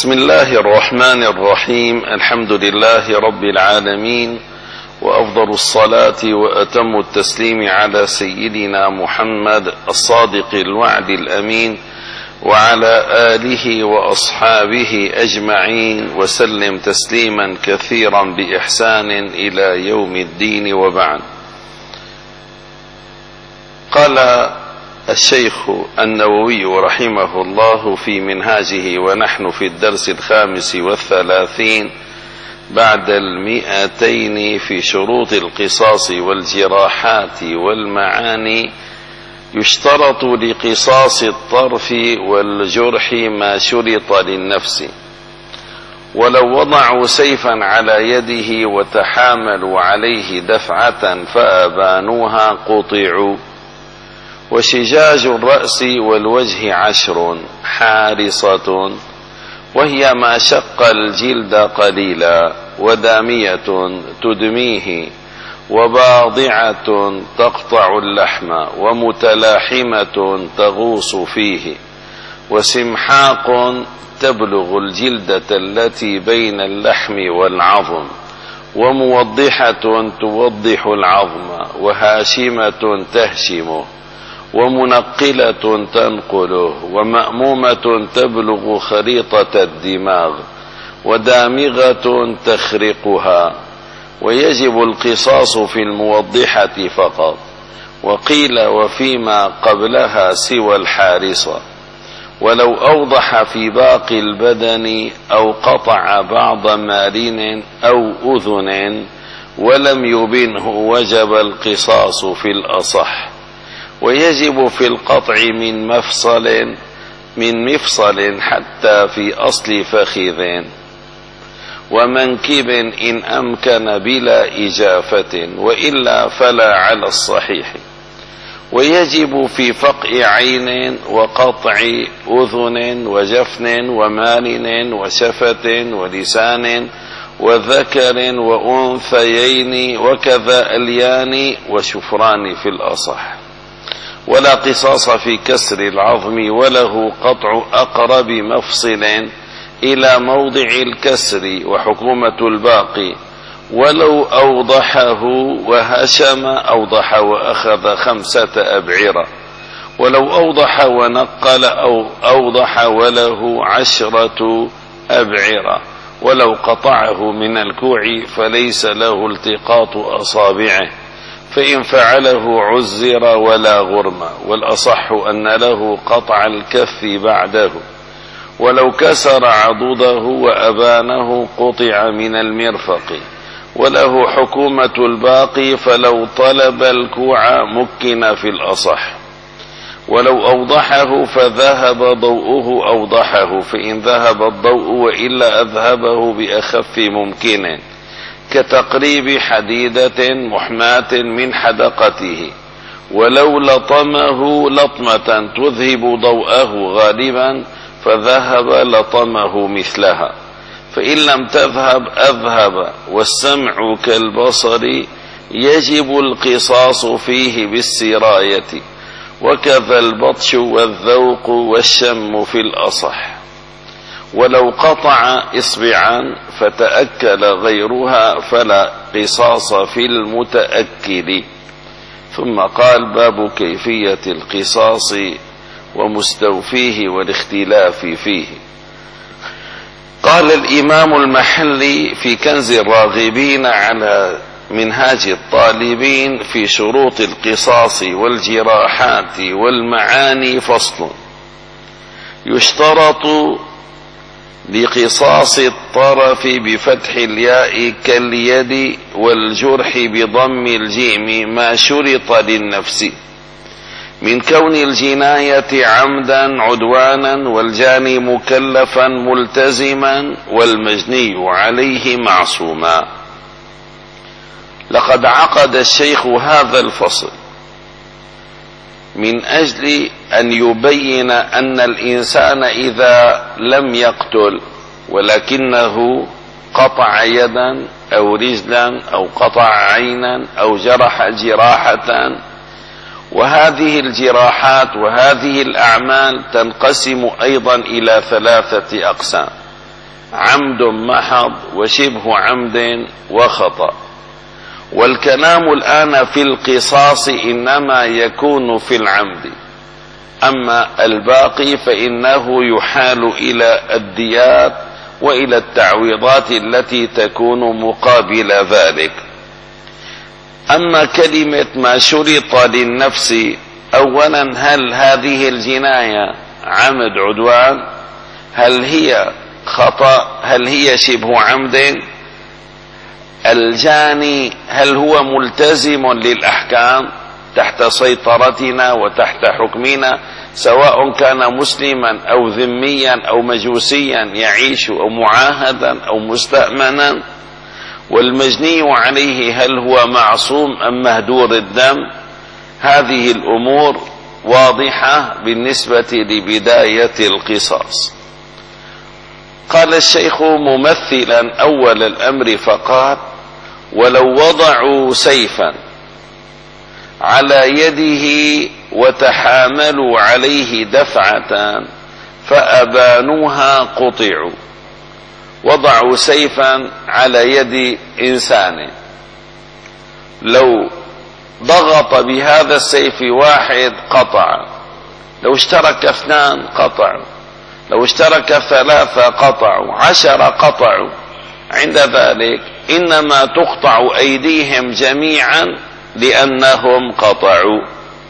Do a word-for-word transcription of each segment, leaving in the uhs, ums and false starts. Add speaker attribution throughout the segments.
Speaker 1: بسم الله الرحمن الرحيم. الحمد لله رب العالمين، وأفضل الصلاة وأتم التسليم على سيدنا محمد الصادق الوعد الأمين وعلى آله وأصحابه أجمعين، وسلم تسليما كثيرا بإحسان إلى يوم الدين، وبعد. قال الشيخ النووي رحمه الله في منهاجه، ونحن في الدرس الخامس والثلاثين بعد المئتين في شروط القصاص والجراحات والمعاني: يشترط لقصاص الطرف والجرح ما شرط للنفس، ولو وضعوا سيفا على يده وتحاملوا عليه دفعة فأبانوها قطعوا. وشجاج الرأس والوجه عشر حارصة، وهي ما شق الجلد قليلا، ودامية تدميه، وباضعة تقطع اللحم، ومتلاحمة تغوص فيه، وسمحاق تبلغ الجلدة التي بين اللحم والعظم، وموضحة توضح العظم، وهاشمة تهشمه، ومنقلة تنقله، ومأمومة تبلغ خريطة الدماغ، ودامغة تخرقها. ويجب القصاص في الموضحة فقط، وقيل وفيما قبلها سوى الحارصة. ولو أوضح في باقي البدن أو قطع بعض مارين أو أذن ولم يبنه وجب القصاص في الأصح. ويجب في القطع من مفصل من مفصل حتى في أصل فخذ ومنكب إن أمكن بلا إجافة، وإلا فلا على الصحيح. ويجب في فقع عين وقطع أذن وجفن ومارن وشفة ولسان وذكر وأنثيين، وكذا اليان وشفران في الأصح. ولا قصاص في كسر العظم، وله قطع أقرب مفصل إلى موضع الكسر وحكومة الباقي. ولو أوضحه وهشم أوضح وأخذ خمسة أبعرة. ولو أوضح ونقل أو أوضح وله عشرة أبعرة. ولو قطعه من الكوع فليس له التقاط أصابعه، فإن فعله عزر ولا غرم، والأصح أن له قطع الكف بعده. ولو كسر عضده وأبانه قطع من المرفق، وله حكومة الباقي، فلو طلب الكوع مكن في الأصح. ولو أوضحه فذهب ضوءه أوضحه، فإن ذهب الضوء وإلا أذهبه بأخف ممكن، كتقريب حديدة محماة من حدقته. ولو لطمه لطمة تذهب ضوءه غالبا فذهب لطمه مثلها، فإن لم تذهب أذهب. والسمع كالبصر يجب القصاص فيه بالسراية، وكذا البطش والذوق والشم في الأصح. ولو قطع إصبعا فتأكل غيرها فلا قصاص في المتأكل. ثم قال: باب كيفية القصاص ومستوفيه والاختلاف فيه. قال الإمام المحلي في كنز الراغبين على منهاج الطالبين في شروط القصاص والجراحات والمعاني: فصل. يشترط لقصاص الطرف بفتح الياء كاليد، والجرح بضم الجيم ما شرط للنفس، من كون الجناية عمدا عدوانا، والجاني مكلفا ملتزما، والمجني عليه معصوما. لقد عقد الشيخ هذا الفصل من أجل أن يبين أن الإنسان إذا لم يقتل ولكنه قطع يدا أو رجلا أو قطع عينا أو جرح جراحة، وهذه الجراحات وهذه الأعمال تنقسم أيضا إلى ثلاثة أقسام: عمد محض وشبه عمد وخطأ. والكلام الآن في القصاص إنما يكون في العمد، أما الباقي فإنه يحال إلى الديات وإلى التعويضات التي تكون مقابل ذلك. أما كلمة ما شرط للنفس، أولا هل هذه الجناية عمد عدوان؟ هل هي خطأ؟ هل هي شبه عمد؟ الجاني هل هو ملتزم للأحكام تحت سيطرتنا وتحت حكمنا، سواء كان مسلما أو ذميا أو مجوسيا يعيش أو معاهدا أو مستأمنا؟ والمجني عليه هل هو معصوم أم مهدور الدم؟ هذه الأمور واضحة بالنسبة لبداية القصاص. قال الشيخ ممثلا أول الأمر فقال: ولو وضعوا سيفا على يده وتحاملوا عليه دفعة فأبانوها قطعوا. وضعوا سيفا على يد إنسان، لو ضغط بهذا السيف واحد قطع، لو اشترك اثنان قطعوا، لو اشترك ثلاثة قطعوا، عشرة قطعوا. عند ذلك إنما تقطع أيديهم جميعا لأنهم قطعوا.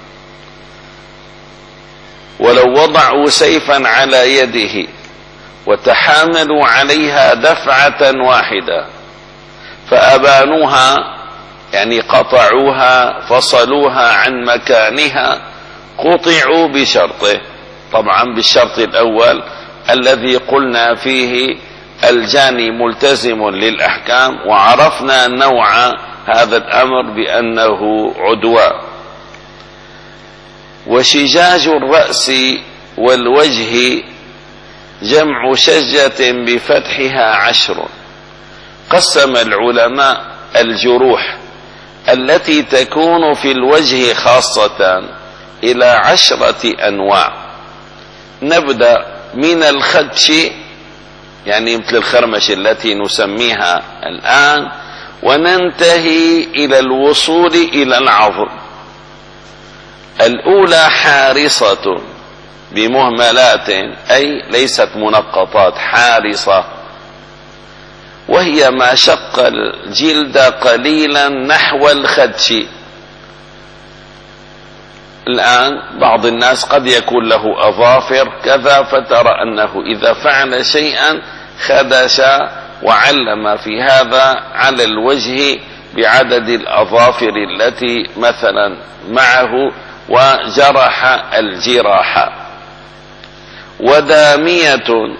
Speaker 1: ولو وضعوا سيفا على يده وتحاملوا عليها دفعة واحدة فأبانوها، يعني قطعوها فصلوها عن مكانها، قطعوا بشرطه. طبعا بالشرط الأول الذي قلنا فيه الجاني ملتزم للأحكام، وعرفنا نوع هذا الأمر بأنه عدوان. وشجاج الرأس والوجه جمع شجة بفتحها عشر. قسم العلماء الجروح التي تكون في الوجه خاصة إلى عشرة أنواع. نبدأ من الخدش، يعني مثل الخرمش التي نسميها الآن، وننتهي إلى الوصول إلى العظم. الأولى حارصة بمهملات، أي ليست منقطات، حارصة، وهي ما شق الجلد قليلا نحو الخدش. الآن بعض الناس قد يكون له أظافر كذا، فترى أنه إذا فعل شيئا خدش وعلم في هذا على الوجه بعدد الأظافر التي مثلا معه وجرح الجراح. ودامية،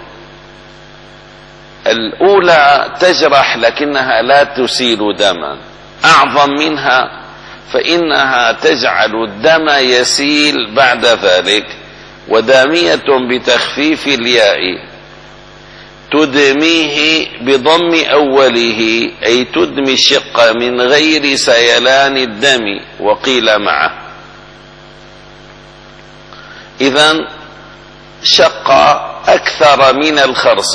Speaker 1: الأولى تجرح لكنها لا تسيل دما، أعظم منها فإنها تجعل الدم يسيل بعد ذلك. ودامية بتخفيف الياء، تدميه بضم أوله، أي تدمي الشق من غير سيلان الدم، وقيل معه. إذن شق أكثر من الخرص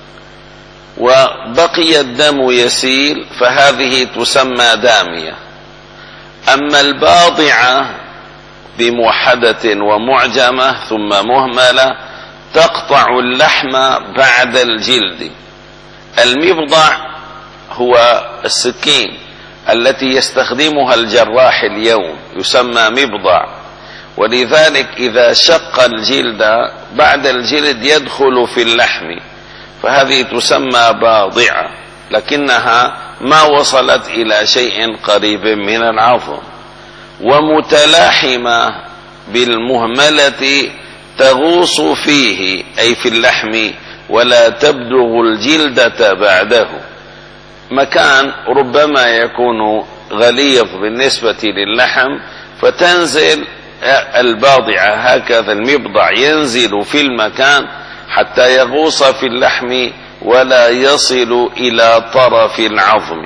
Speaker 1: وبقي الدم يسيل، فهذه تسمى دامية. أما الباضعة بموحدة ومعجمة ثم مهملة تقطع اللحم بعد الجلد. المبضع هو السكين التي يستخدمها الجراح اليوم، يسمى مبضع. ولذلك إذا شق الجلد بعد الجلد يدخل في اللحم، فهذه تسمى باضعة، لكنها ما وصلت إلى شيء قريب من العظم. ومتلاحمة بالمهملة تغوص فيه، أي في اللحم، ولا تبلغ الجلدة بعده. مكان ربما يكون غليظ بالنسبة للحم فتنزل الباضعة، هكذا المبضع ينزل في المكان حتى يغوص في اللحم ولا يصل إلى طرف العظم.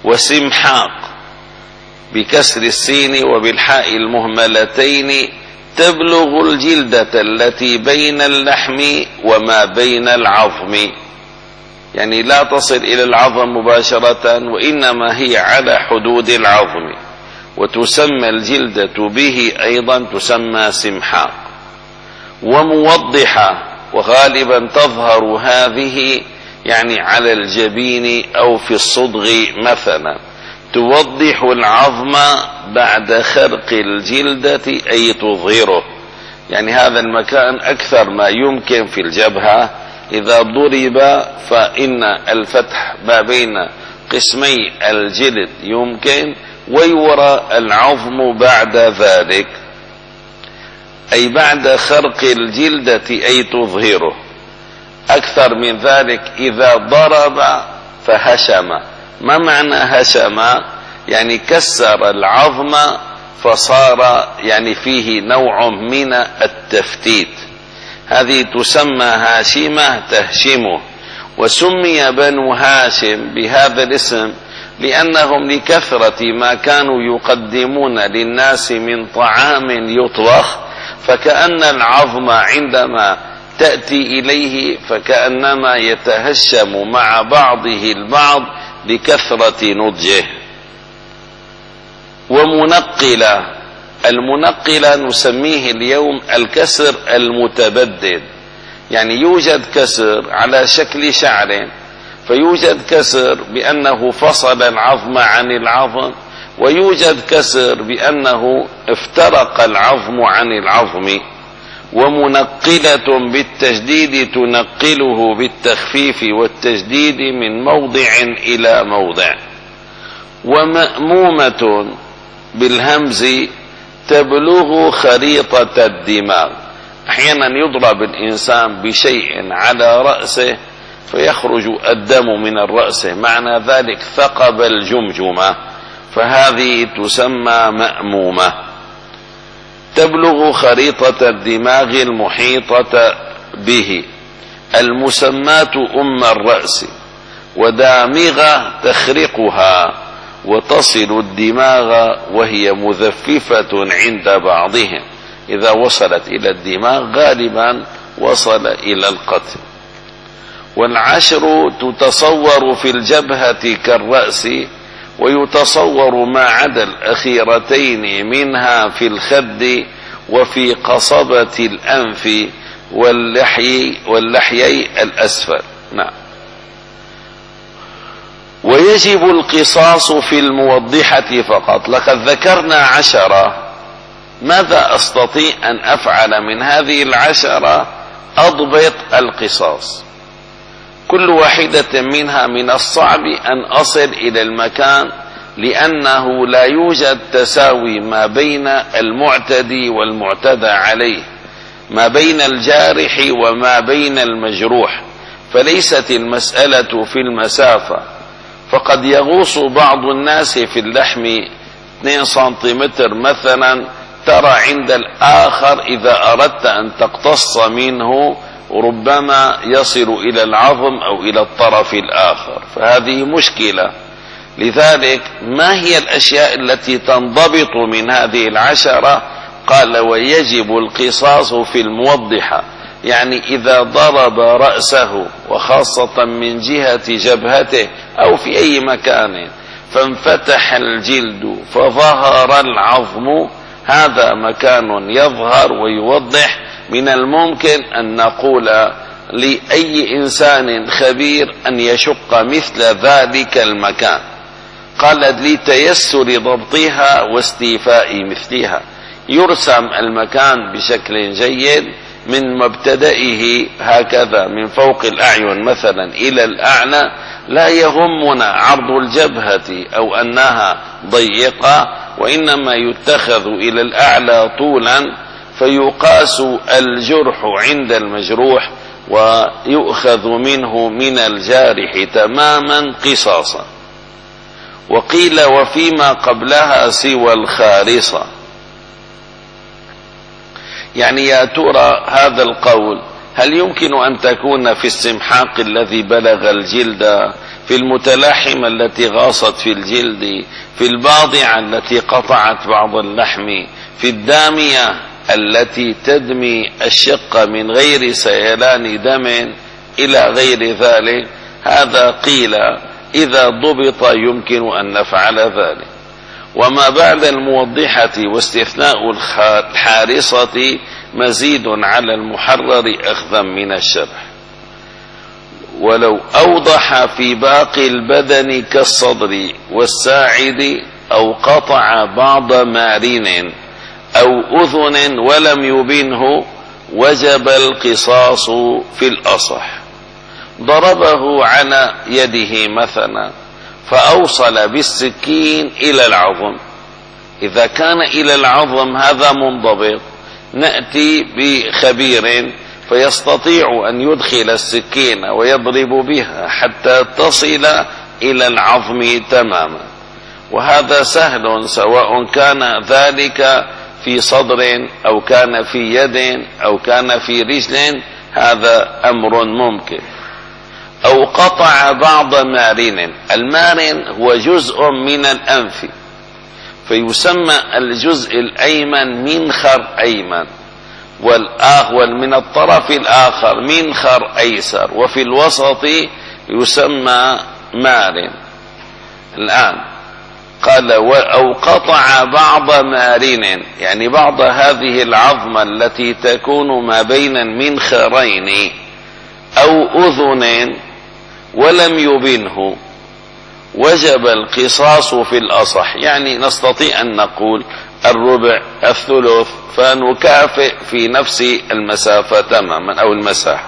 Speaker 1: وسمحاق بكسر السين وبالحاء المهملتين تبلغ الجلدة التي بين اللحم وما بين العظم، يعني لا تصل إلى العظم مباشرة، وإنما هي على حدود العظم. وتسمى الجلدة به أيضا تسمى سمحاق. وموضحة، وغالبا تظهر هذه يعني على الجبين أو في الصدغ مثلا، توضح العظم بعد خرق الجلدة أي تظهره، يعني هذا المكان أكثر ما يمكن في الجبهة إذا ضرب، فإن الفتح ما بين قسمي الجلد يمكن، ويرى العظم بعد ذلك، أي بعد خرق الجلدة أي تظهره. أكثر من ذلك إذا ضرب فهشم. ما معنى هشم؟ يعني كسر العظم فصار يعني فيه نوع من التفتيت، هذه تسمى هاشمة تهشمه. وسمي بنو هاشم بهذا الاسم لأنهم لكثرة ما كانوا يقدمون للناس من طعام يطبخ، فكأن العظم عندما تأتي إليه فكأنما يتهشم مع بعضه البعض لكثرة نضجه. ومنقلة، المنقلة نسميه اليوم الكسر المتبدد، يعني يوجد كسر على شكل شعر، فيوجد كسر بأنه فصل العظم عن العظم، ويوجد كسر بأنه افترق العظم عن العظم. ومنقلة بالتشديد تنقله بالتخفيف والتشديد من موضع إلى موضع. ومأمومة بالهمز تبلغ خريطة الدماغ، أحيانا يضرب الإنسان بشيء على رأسه فيخرج الدم من الرأس، معنى ذلك ثقب الجمجمة، فهذه تسمى مأمومة. تبلغ خريطة الدماغ المحيطة به، المسماة أم الرأس، ودامغة تخرقها، وتصل الدماغ وهي مذففة عند بعضهم، إذا وصلت إلى الدماغ غالبا وصل إلى القتل. والعشر تتصور في الجبهة كالرأس، ويتصور ما عدا الأخيرتين منها في الخد وفي قصبة الأنف واللحي واللحيي الأسفل. نعم. ويجب القصاص في الموضحة فقط. لقد ذكرنا عشرة، ماذا أستطيع أن أفعل من هذه العشرة؟ أضبط القصاص. كل واحدة منها من الصعب أن أصل إلى المكان، لأنه لا يوجد تساوي ما بين المعتدي والمعتدى عليه، ما بين الجارح وما بين المجروح، فليست المسألة في المسافة، فقد يغوص بعض الناس في اللحم اثنين سنتيمتر مثلا، ترى عند الآخر إذا أردت أن تقتص منه ربما يصل إلى العظم أو إلى الطرف الآخر، فهذه مشكلة. لذلك ما هي الأشياء التي تنضبط من هذه العشرة؟ قال ويجب القصاص في الموضحة، يعني إذا ضرب رأسه وخاصة من جهة جبهته أو في أي مكان فانفتح الجلد فظهر العظم، هذا مكان يظهر ويوضح. من الممكن أن نقول لأي إنسان خبير أن يشق مثل ذلك المكان، قال لتيسر ضبطها واستيفاء مثلها، يرسم المكان بشكل جيد من مبتدئه هكذا من فوق الأعين مثلا إلى الأعلى، لا يهمنا عرض الجبهة أو أنها ضيقة، وإنما يتخذ إلى الأعلى طولا، فيقاس الجرح عند المجروح ويؤخذ منه من الجارح تماما قصاصا. وقيل وفيما قبلها سوى الخارصة، يعني يا ترى هذا القول هل يمكن أن تكون في السمحاق الذي بلغ الجلد، في المتلاحمة التي غاصت في الجلد، في الباضعة التي قطعت بعض اللحم، في الدامية التي تدمي الشق من غير سيلان دم إلى غير ذلك، هذا قيل إذا ضبط يمكن أن نفعل ذلك. وما بعد الموضحة واستثناء الحارصة مزيد على المحرر أخذا من الشرح. ولو أوضح في باقي البدن كالصدر والساعد أو قطع بعض مارين أو أذن ولم يبنه وجب القصاص في الأصح. ضربه على يده مثلا فأوصل بالسكين إلى العظم، إذا كان إلى العظم هذا منضبط، نأتي بخبير فيستطيع أن يدخل السكين ويضرب بها حتى تصل إلى العظم تماما، وهذا سهل سواء كان ذلك في صدر أو كان في يد أو كان في رجل، هذا أمر ممكن. أو قطع بعض مارين، المارن هو جزء من الأنف فيسمى الجزء الأيمن منخر أيمن، والآخر من الطرف الآخر منخر أيسر، وفي الوسط يسمى مارن. الآن قال أو قطع بعض مارين، يعني بعض هذه العظمة التي تكون ما بين المنخرين أو أذن ولم يبنه وجب القصاص في الأصح، يعني نستطيع أن نقول الربع الثلث، فنكافئ في نفس المسافة تماما أو المساحة.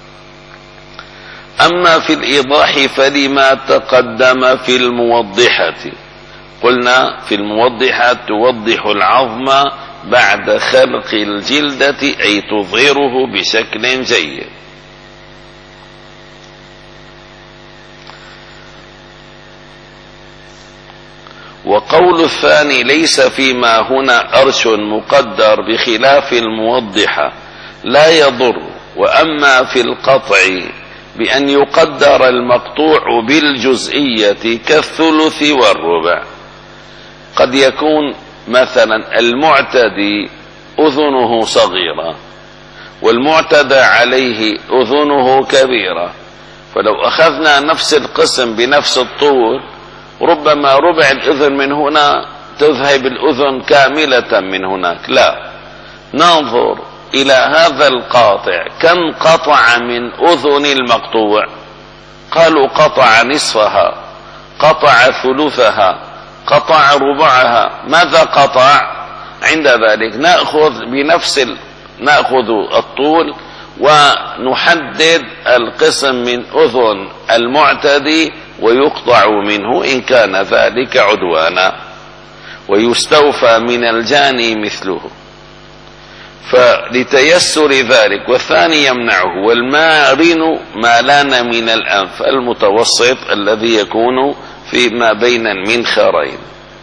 Speaker 1: أما في الإيضاح فلما تقدم في الموضحة، قلنا في الموضحة توضح العظم بعد خلق الجلدة أي تظهره بشكل جيد. وقول الثاني ليس فيما هنا أرش مقدر بخلاف الموضحة لا يضر. وأما في القطع بأن يقدر المقطوع بالجزئية كالثلث والربع، قد يكون مثلا المعتدي أذنه صغيرة والمعتدى عليه أذنه كبيرة، فلو أخذنا نفس القسم بنفس الطول ربما ربع الأذن من هنا تذهب الأذن كاملة من هناك، لا، ننظر إلى هذا القاطع كم قطع من أذن المقطوع، قالوا قطع نصفها، قطع ثلثها، قطع ربعها، ماذا قطع؟ عند ذلك نأخذ بنفس ال... نأخذ الطول ونحدد القسم من أذن المعتدي ويقطع منه إن كان ذلك عدوانا، ويستوفى من الجاني مثله، فلتيسر ذلك. والثاني يمنعه. والمارن ما لان من الأنف المتوسط الذي يكون فيما بين المنخرين.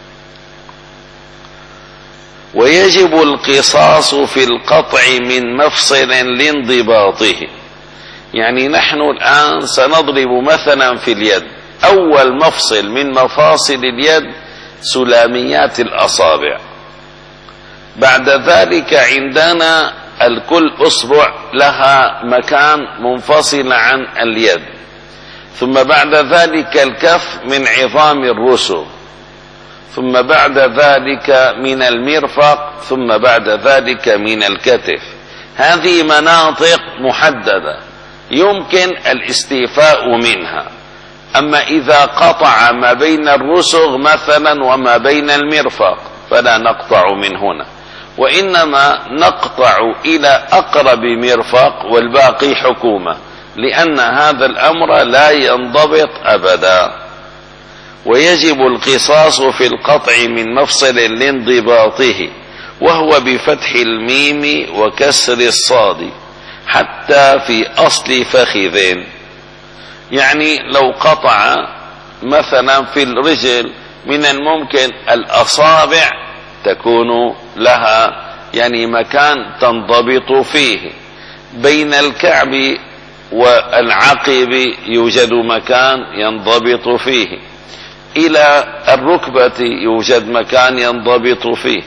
Speaker 1: ويجب القصاص في القطع من مفصل لانضباطه، يعني نحن الآن سنضرب مثلا في اليد، أول مفصل من مفاصل اليد سلاميات الأصابع، بعد ذلك عندنا الكل أصبع لها مكان منفصل عن اليد، ثم بعد ذلك الكف من عظام الرسغ، ثم بعد ذلك من المرفق، ثم بعد ذلك من الكتف. هذه مناطق محددة يمكن الاستيفاء منها. أما إذا قطع ما بين الرسغ مثلا وما بين المرفق فلا نقطع من هنا، وإنما نقطع إلى أقرب مرفق والباقي حكومة، لأن هذا الأمر لا ينضبط أبدا. ويجب القصاص في القطع من مفصل لانضباطه، وهو بفتح الميم وكسر الصاد حتى في أصل فخذين. يعني لو قطع مثلا في الرجل من الممكن الأصابع تكون لها يعني مكان تنضبط فيه، بين الكعب والعقب يوجد مكان ينضبط فيه، إلى الركبة يوجد مكان ينضبط فيه،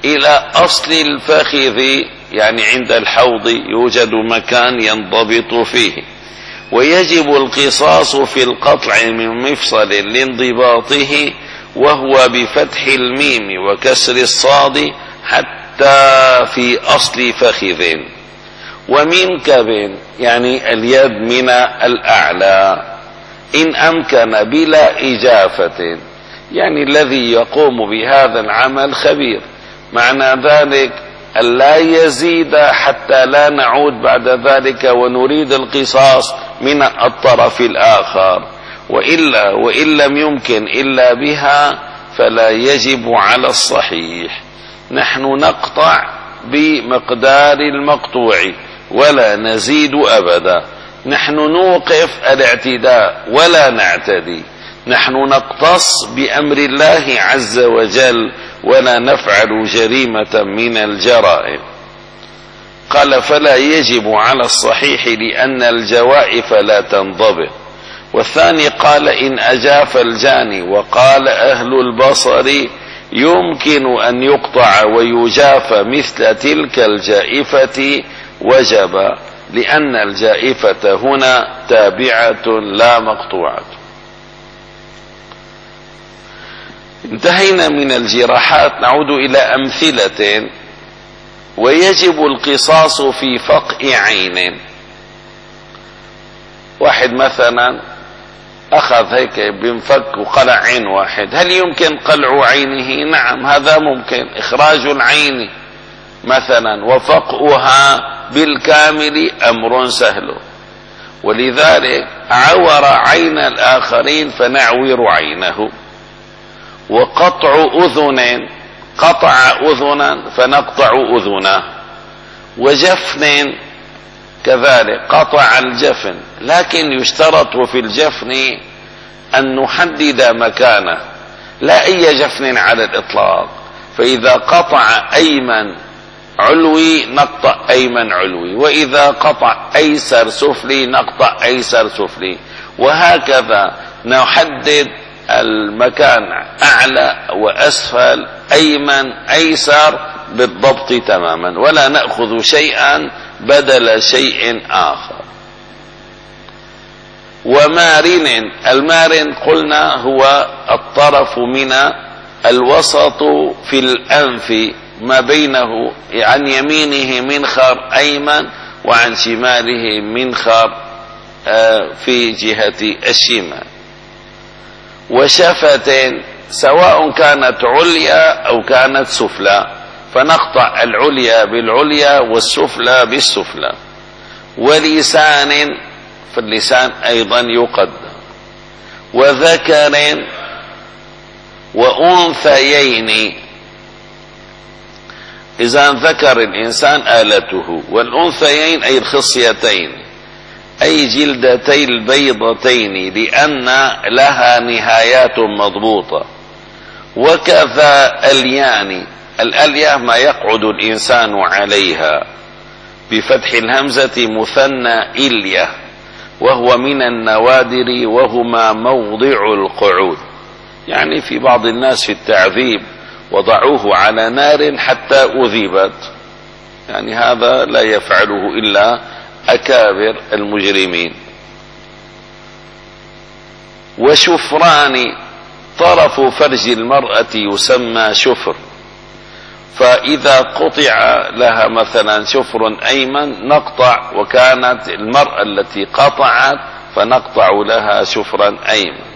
Speaker 1: إلى أصل الفخذ، يعني عند الحوض يوجد مكان ينضبط فيه، ويجب القصاص في القطع من مفصل لانضباطه، وهو بفتح الميم وكسر الصاد حتى في أصل فخذ. ومنكب يعني اليد من الأعلى إن أمكن بلا إجافة، يعني الذي يقوم بهذا العمل خبير، معنى ذلك أن لا يزيد حتى لا نعود بعد ذلك ونريد القصاص من الطرف الآخر، وإلا وإن لم يمكن إلا بها فلا يجب على الصحيح. نحن نقطع بمقدار المقطوع ولا نزيد أبدا، نحن نوقف الاعتداء ولا نعتدي، نحن نقتص بأمر الله عز وجل ولا نفعل جريمة من الجرائم. قال فلا يجب على الصحيح لأن الجوائف لا تنضبط. والثاني قال إن أجاف الجاني، وقال أهل البصر يمكن أن يقطع ويجاف مثل تلك الجائفة وجب، لأن الجائفة هنا تابعة لا مقطوعة. انتهينا من الجراحات، نعود إلى أمثلة. ويجب القصاص في فقع عين. واحد مثلا أخذ هيك بنفك وقلع عين واحد، هل يمكن قلع عينه؟ نعم هذا ممكن، إخراج العين مثلا وفقها بالكامل أمر سهل، ولذلك عور عين الآخرين فنعور عينه. وقطع أذن، قطع أذنا فنقطع أذنه. وجفن كذلك قطع الجفن، لكن يشترط في الجفن أن نحدد مكانه، لا أي جفن على الإطلاق. فإذا قطع أيمن علوي نقطع أيمن علوي، وإذا قطع أيسر سفلي نقطع أيسر سفلي، وهكذا نحدد المكان أعلى وأسفل أيمن أيسر بالضبط تماما، ولا نأخذ شيئا بدل شيء آخر. ومارن، المارن قلنا هو الطرف من الوسط في الأنف، ما بينه عن يمينه منخر أيمن وعن شماله منخر في جهة الشمال. وشفتين سواء كانت عليا أو كانت سفلى، فنقطع العليا بالعليا والسفلى بالسفلى. ولسان، فاللسان أيضا يقدم. وذكر وأنثيين، إذا ذكر الإنسان آلته، والأنثيين أي الخصيتين أي جلدتي البيضتين، لأن لها نهايات مضبوطة. وكذا اليان، الألية ما يقعد الإنسان عليها بفتح الهمزة مثنى إلية، وهو من النوادر وهما موضع القعود، يعني في بعض الناس في التعذيب وضعوه على نار حتى أذيبت، يعني هذا لا يفعله إلا أكابر المجرمين. وشفران، طرف فرج المرأة يسمى شفر، فإذا قطع لها مثلا شفر أيمن نقطع، وكانت المرأة التي قطعت فنقطع لها شفرا أيمن.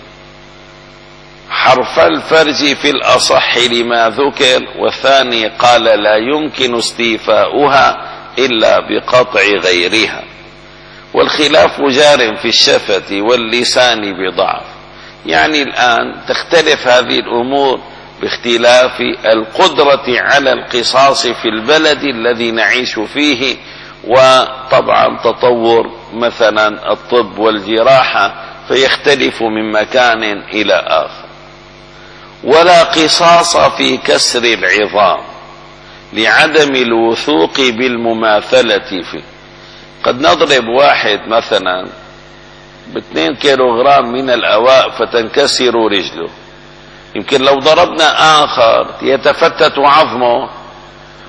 Speaker 1: حرف الفرج في الأصح لما ذكر، والثاني قال لا يمكن استيفاؤها إلا بقطع غيرها. والخلاف جار في الشفة واللسان بضعف، يعني الآن تختلف هذه الأمور باختلاف القدرة على القصاص في البلد الذي نعيش فيه، وطبعا تطور مثلا الطب والجراحة فيختلف من مكان إلى آخر. ولا قصاص في كسر العظام لعدم الوثوق بالمماثلة فيه. قد نضرب واحد مثلا باثنين كيلوغرام من الأواء فتنكسر رجله، يمكن لو ضربنا آخر يتفتت عظمه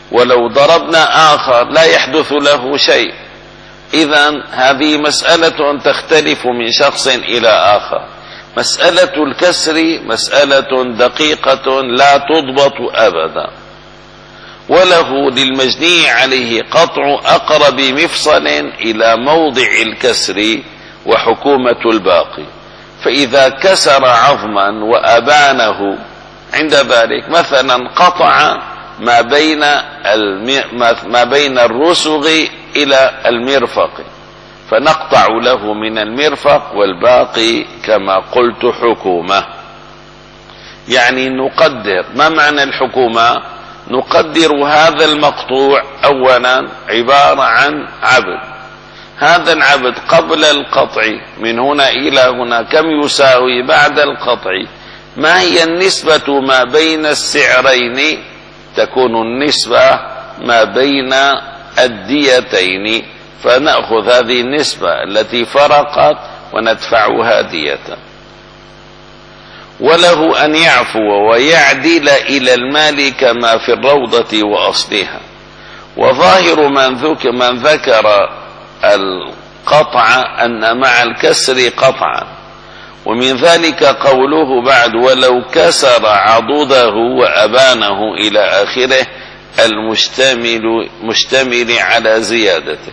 Speaker 1: ولو ضربنا آخر لا يحدث له شيء. إذن هذه مسألة تختلف من شخص إلى آخر. مسألة الكسر مسألة دقيقة لا تضبط أبدا، وله للمجني عليه قطع أقرب مفصل إلى موضع الكسر وحكومة الباقي. فإذا كسر عظما وأبانه عند ذلك مثلا قطع ما بين ما بين الرسغ إلى المرفق، فنقطع له من المرفق والباقي كما قلت حكومة. يعني نقدر. ما معنى الحكومة؟ نقدر هذا المقطوع أولا عبارة عن عبد. هذا العبد قبل القطع من هنا إلى هنا كم يساوي بعد القطع؟ ما هي النسبة ما بين السعرين؟ تكون النسبة ما بين الديتين، فنأخذ هذه النسبة التي فرقت وندفعها دية. وله أن يعفو ويعدل إلى المال كما في الروضة وأصلها. وظاهر من ذكر, من ذكر القطع أن مع الكسر قطعا، ومن ذلك قوله بعد ولو كسر عضده وأبانه إلى آخره المشتمل مشتمل على زيادته.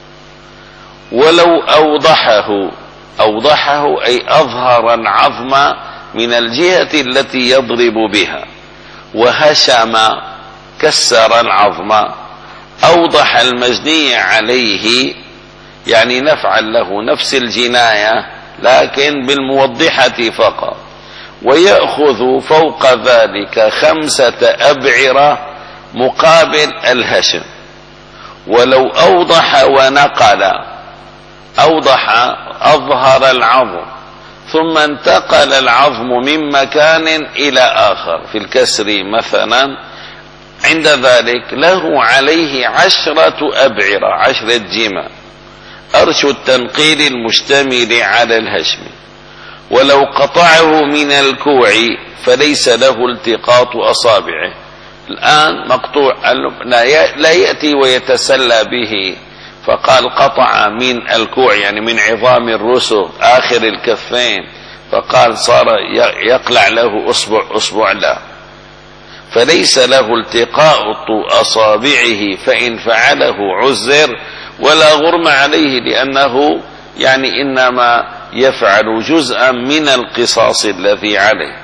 Speaker 1: ولو أوضحه، أوضحه أي أظهر العظم من الجهة التي يضرب بها، وهشم كسر العظم. أوضح المجني عليه يعني نفعل له نفس الجناية لكن بالموضحة فقط، ويأخذ فوق ذلك خمسة أبعرة مقابل الهشم. ولو أوضح ونقل، أوضح أظهر العظم ثم انتقل العظم من مكان إلى آخر في الكسر مثلا، عند ذلك له عليه عشرة أبعرة، عشرة جمع، أرش التنقيل المشتمل على الهشم. ولو قطعه من الكوع فليس له التقاط أصابعه. الآن مقطوع لا يأتي ويتسلى به، فقال قطع من الكوع يعني من عظام الرسغ آخر الكفين، فقال صار يقلع له أصبع أصبع، لا، فليس له التقاط أصابعه، فإن فعله عزر ولا غرم عليه، لأنه يعني إنما يفعل جزءا من القصاص الذي عليه،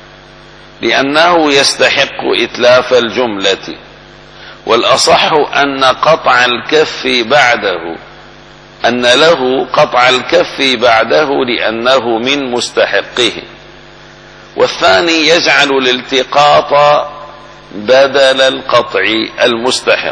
Speaker 1: لأنه يستحق إتلاف الجملة. والأصح أن قطع الكف بعده، أن له قطع الكف بعده لأنه من مستحقه. والثاني يجعل الالتقاط بدل القطع المستحق.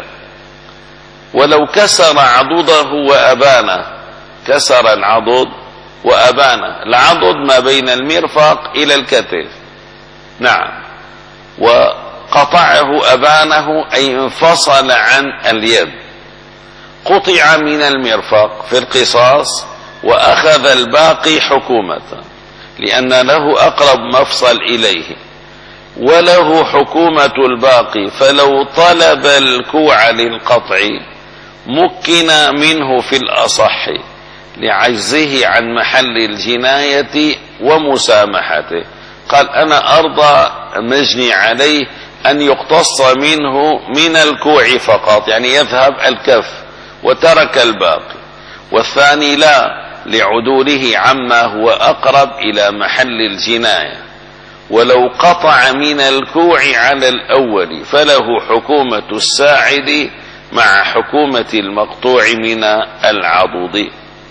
Speaker 1: ولو كسر عضده وأبانه، كسر العضد وأبانه، العضد ما بين المرفق إلى الكتف، نعم، وقطعه أبانه أي انفصل عن اليد، قطع من المرفق في القصاص وأخذ الباقي حكومة لأن له أقرب مفصل إليه، وله حكومة الباقي. فلو طلب الكوع للقطع مكن منه في الأصح لعجزه عن محل الجناية ومسامحته. قال أنا أرضى مجني عليه أن يقتص منه من الكوع فقط، يعني يذهب الكف وترك الباقي. والثاني لا، لعدوله عما هو أقرب إلى محل الجناية. ولو قطع من الكوع على الأول فله حكومة الساعد مع حكومة المقطوع من العضد.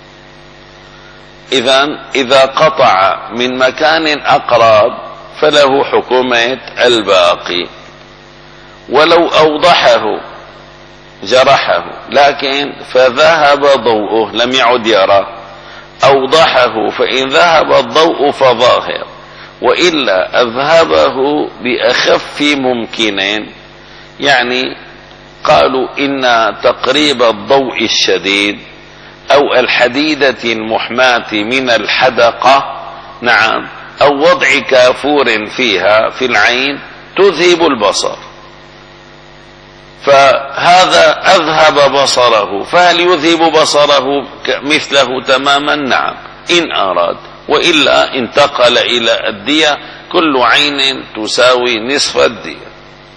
Speaker 1: إذن إذا قطع من مكان أقرب فله حكومة الباقي. ولو أوضحه جرحه لكن فذهب ضوءه لم يعد يرى، أوضحه، فإن ذهب الضوء فظاهر، وإلا أذهبه بأخف ممكن. يعني قالوا إن تقريب الضوء الشديد أو الحديدة المحماة من الحدقة، نعم، أو وضع كافور فيها في العين تذهب البصر، فهذا أذهب بصره، فهل يذهب بصره مثله تماما؟ نعم إن أراد، وإلا انتقل إلى الدية، كل عين تساوي نصف الدية.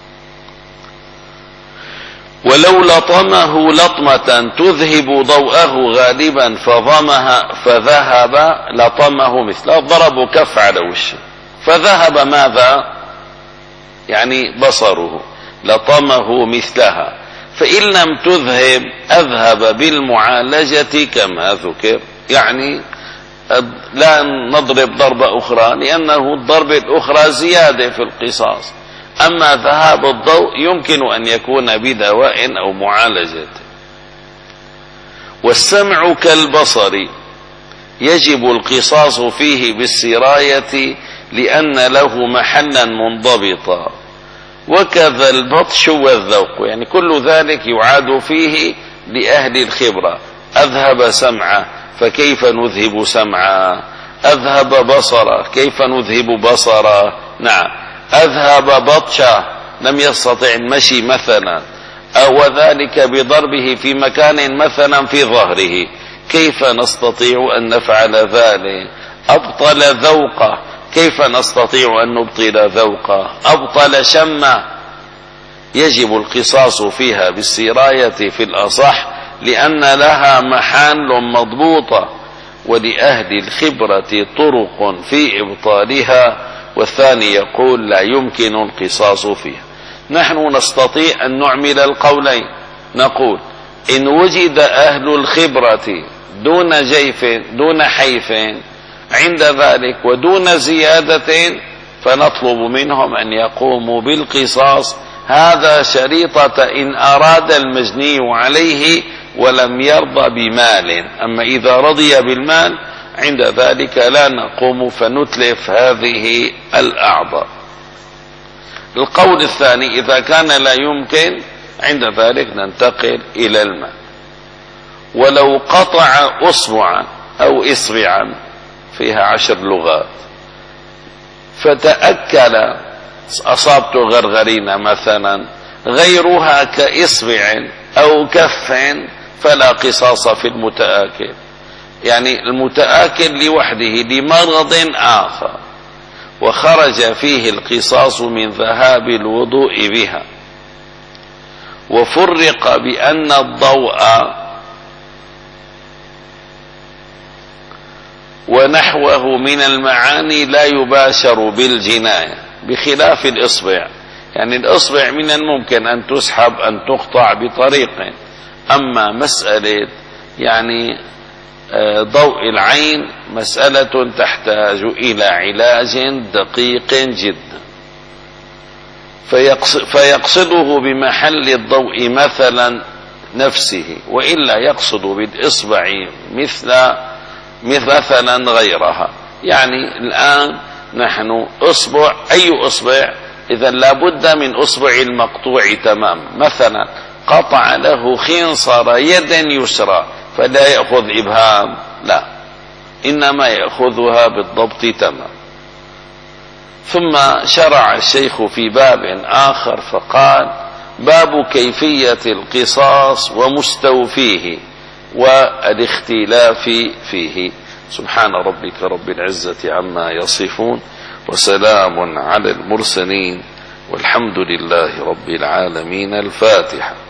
Speaker 1: ولو لطمه لطمة تذهب ضوءه غالبا فضمها فذهب لطمه مثله، ضرب كف على وشه فذهب ماذا؟ يعني بصره، لطمه مثلها. فإن لم تذهب أذهب بالمعالجة كما ذكر، يعني لا نضرب ضربة أخرى لأنه الضرب الأخرى زيادة في القصاص، أما ذهاب الضوء يمكن أن يكون بدواء أو معالجة. والسمع كالبصر يجب القصاص فيه بالسراية لأن له محلا منضبطا، وكذا البطش والذوق، يعني كل ذلك يعاد فيه لأهل الخبرة. أذهب سمعه فكيف نذهب سمعه؟ أذهب بصره كيف نذهب بصره؟ نعم. أذهب بطشه لم يستطع المشي مثلا، أو ذلك بضربه في مكان مثلا في ظهره، كيف نستطيع أن نفعل ذلك؟ أبطل ذوقه كيف نستطيع أن نبطل ذوقه؟ أبطل شمه. يجب القصاص فيها بالسراية في الأصح لأن لها محال مضبوطة، ولأهل الخبرة طرق في إبطالها، والثاني يقول لا يمكن القصاص فيها. نحن نستطيع أن نعمل القولين، نقول إن وجد أهل الخبرة دون جيف دون حيف عند ذلك ودون زيادة فنطلب منهم أن يقوموا بالقصاص، هذا شريطة إن أراد المجني عليه ولم يرضى بمال. أما إذا رضي بالمال عند ذلك لا نقوم فنتلف هذه الأعضاء. القول الثاني إذا كان لا يمكن عند ذلك ننتقل إلى المال. ولو قطع أصبعا أو إصبعا فيها عشر لغات فتأكل أصابته غرغرينة مثلا غيرها كإصبع أو كف فلا قصاص في المتآكل، يعني المتآكل لوحده لمرض آخر وخرج فيه القصاص من ذهاب الوضوء بها. وفرق بأن الضوء ونحوه من المعاني لا يباشر بالجناية بخلاف الإصبع، يعني الإصبع من الممكن أن تسحب أن تقطع بطريق، أما مسألة يعني ضوء العين مسألة تحتاج إلى علاج دقيق جدا، فيقصده بمحل الضوء مثلا نفسه، وإلا يقصد بالإصبع مثل مثلا غيرها. يعني الآن نحن أصبع أي أصبع؟ إذا لابد من أصبع المقطوع تمام، مثلا قطع له خنصر يدا يسرى فلا يأخذ إبهام، لا، إنما يأخذها بالضبط تمام. ثم شرع الشيخ في باب آخر فقال: باب كيفية القصاص ومستوفيه والاختلاف فيه. سبحان ربك رب العزة عما يصفون، وسلام على المرسلين، والحمد لله رب العالمين. الفاتحة.